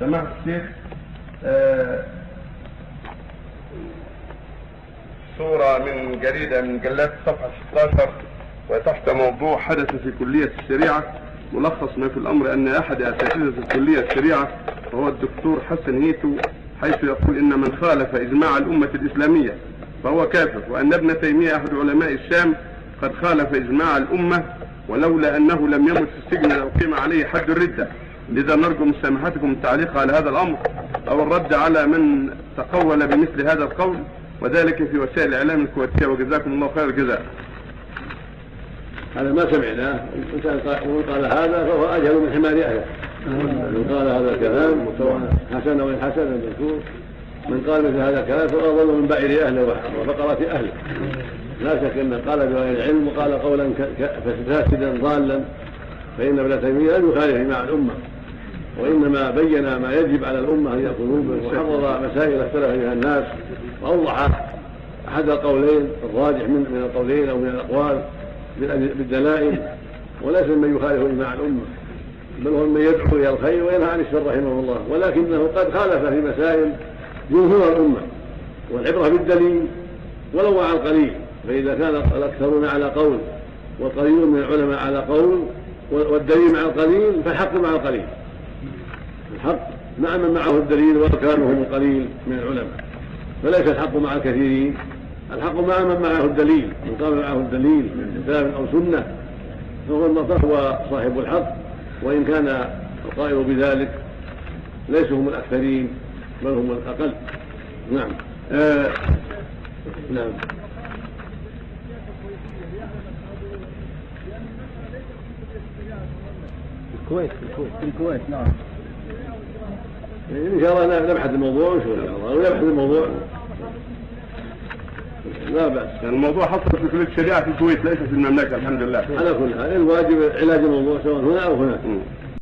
سماحة الشيخ، صورة من جريدة من مجلات صفحة 16 وتحت موضوع حدث في كلية الشريعة، ملخص ما في الأمر أن أحد أساتذة الكلية الشريعة وهو الدكتور حسن هيتو، حيث يقول إن من خالف إجماع الأمة الإسلامية فهو كافر، وأن ابن تيمية أحد علماء الشام قد خالف إجماع الأمة ولولا أنه لم يمت في السجن لأقيم عليه حد الردة. لذا نرجو من سماحتكم التعليق على هذا الأمر أو الرد على من تقول بمثل هذا القول، وذلك في وسائل الإعلام الكويتية، وجزاكم الله خير الجزاء. هذا ما سمعناه، ومن قال هذا فهو أجهل من حمار أهله. من قال هذا الكلام سواء حسن أو حسن المذكور، من قال مثل هذا الكلام فهو أضل من بعير أهله وفقرات أهله. لا شك أن قال بغير العلم وقال قولا فاسدا ضالا، فإن ابن تيمية لم يخالف مع الأمة، وإنما بين ما يجب على الأمة أن يأخذوا به، وحرر مسائل اختلف فيها الناس، وأوضح أحد القولين الراجح من القولين أو من الأقوال بالدلائل، وليس من يخالف إجماع الأمة، بل هو من يدعو إلى الخير وينهى عن الشر رحمه الله، ولكنه قد خالف في مسائل جمهور الأمة، والعبرة بالدليل ولو على القليل، فإذا كان الأكثرون على قول والقليل من العلماء على قول والدليل مع القليل فالحق مع القليل، الحق مع من معه الدليل وكانوا هم القليل من العلماء، فليس الحق مع الكثيرين، الحق مع من معه الدليل، من قام معه الدليل من كتاب أو سنة فهو صاحب الحق، وإن كان القائل بذلك ليسوا هم الأكثرين بل هم الأقل. نعم. نعم. الكويت نعم. إن شاء الله نبحث الموضوع ونبحث الموضوع لا بأس. يعني الموضوع حصل في كلية الشريعة في الكويت ليس في المملكة الحمد لله. على كل حال الواجب علاج الموضوع سواء هنا أو هناك.